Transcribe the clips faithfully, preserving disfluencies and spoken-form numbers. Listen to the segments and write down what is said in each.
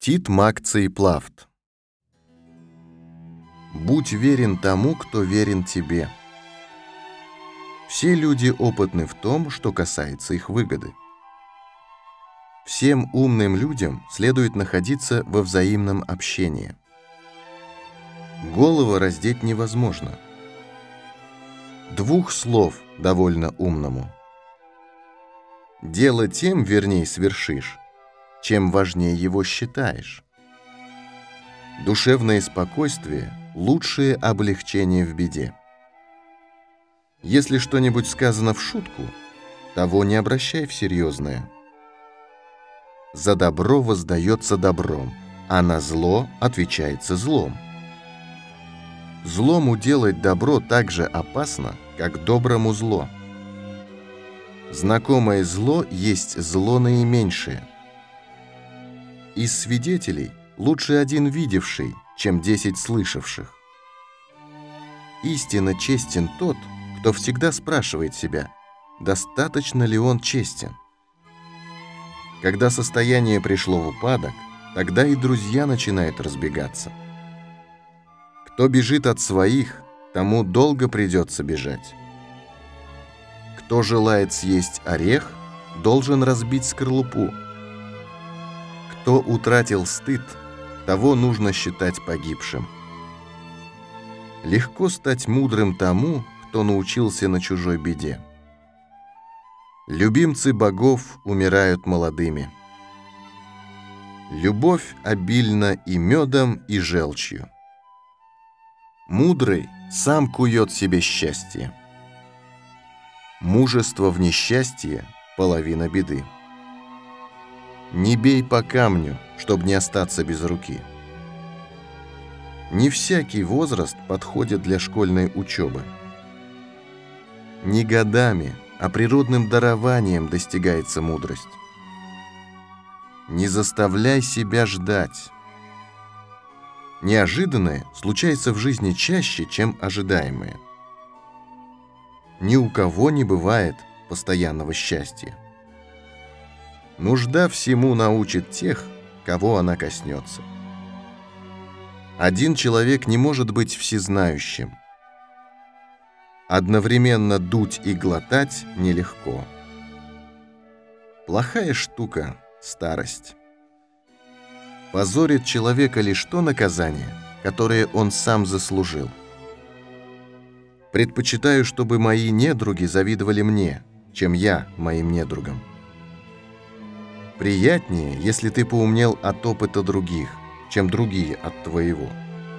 Тит Макций Плафт. Будь верен тому, кто верен тебе. Все люди опытны в том, что касается их выгоды. Всем умным людям следует находиться во взаимном общении. Голову раздеть невозможно. Двух слов довольно умному. Дело тем верней свершишь, чем важнее его считаешь. Душевное спокойствие – лучшее облегчение в беде. Если что-нибудь сказано в шутку, того не обращай в серьезное. За добро воздается добром, а на зло отвечается злом. Злому делать добро так же опасно, как доброму зло. Знакомое зло есть зло наименьшее. Из свидетелей лучше один видевший, чем десять слышавших. Истинно честен тот, кто всегда спрашивает себя, достаточно ли он честен. Когда состояние пришло в упадок, тогда и друзья начинают разбегаться. Кто бежит от своих, тому долго придется бежать. Кто желает съесть орех, должен разбить скорлупу. Кто утратил стыд, того нужно считать погибшим. Легко стать мудрым тому, кто научился на чужой беде. Любимцы богов умирают молодыми. Любовь обильна и медом, и желчью. Мудрый сам кует себе счастье. Мужество в несчастье – половина беды. Не бей по камню, чтобы не остаться без руки. Не всякий возраст подходит для школьной учебы. Не годами, а природным дарованием достигается мудрость. Не заставляй себя ждать. Неожиданное случается в жизни чаще, чем ожидаемое. Ни у кого не бывает постоянного счастья. Нужда всему научит тех, кого она коснется. Один человек не может быть всезнающим. Одновременно дуть и глотать нелегко. Плохая штука – старость. Позорит человека лишь то наказание, которое он сам заслужил. Предпочитаю, чтобы мои недруги завидовали мне, чем я моим недругам. Приятнее, если ты поумнел от опыта других, чем другие от твоего.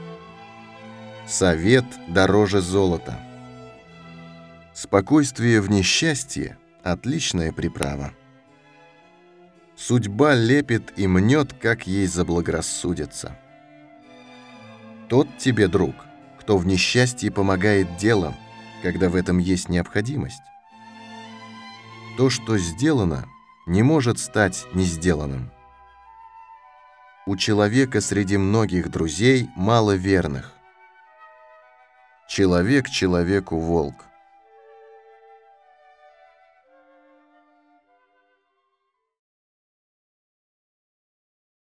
Совет дороже золота. Спокойствие в несчастье – отличная приправа. Судьба лепит и мнет, как ей заблагорассудится. Тот тебе друг, кто в несчастье помогает делом, когда в этом есть необходимость. То, что сделано, не может стать не сделанным. У человека среди многих друзей мало верных. Человек человеку волк.